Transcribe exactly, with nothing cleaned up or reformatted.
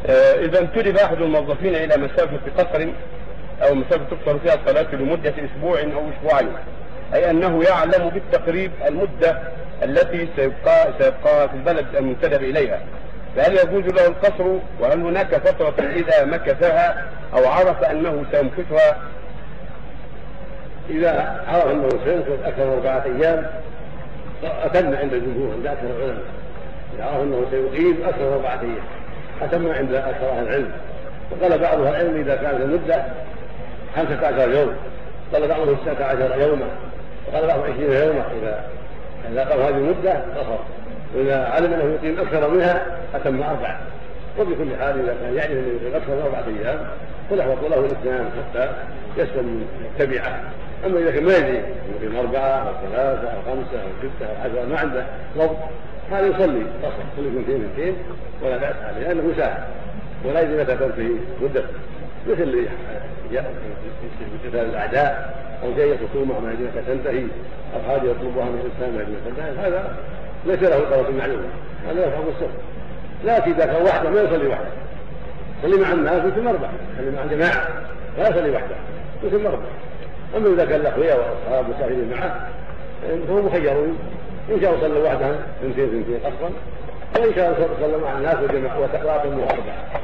إذا انتدب أحد الموظفين إلى مسافة قصر أو مسافة تقصر فيها الصلاة لمدة أسبوع أو أسبوعين، أي أنه يعلم بالتقريب المدة التي سيبقى, سيبقى في البلد المنتدب إليها، فهل يجوز له القصر؟ وهل هناك فترة إذا مكثها أو عرف أنه سيمكثها؟ إذا عرف أنه سيمكث أكثر من أربعة أيام أتم عند الجمهور عند أكثر العلماء، إذا عرف أنه سيقيم أكثر من أربعة أيام أتم عند أكثر أهل العلم. وقال بعض أهل العلم إذا كانت المدة خمسة عشر يوم، قال بعضهم تسعة عشر يوما، وقال بعضهم عشرين يوما. إذا إذا قال هذه المدة قصر، وإذا علم أنه يقيم أكثر منها أتم أربعة. وبكل حال إذا كان يعرف أنه يقيم أكثر من أربعة أيام فله له الإتمام حتى يسلم من التبعة. أما إذا كان ما يدري يقيم أربعة أو ثلاثة أو خمسة أو ستة أو عشرة ما عنده ضبط، هذا يصلي قصر كل اثنتين اثنتين ولا بأس عليه لأنه مساعد، ولا يدري متى تنتهي مدة، مثل قتال الأعداء أو جاية خصومة ما يدري متى تنتهي أو حاجة يطلبها من الإنسان ما يدري متى تنتهي، هذا ليس له قرار معلومة، هذا يفهم السر. لكن إذا كان وحده ما يصلي وحده، يصلي مع الناس مثل أربعة، يصلي مع الجماعة لا يصلي وحده مثل أربعة. أما إذا كان الأخوياء وأصحاب مسافرين معه فهم مخيرون، إن شاء صلوا وحدهم اثنتين اثنتين قصرا، وإن شاء صلوا مع الناس وجماعة وتقراطهم أربعة.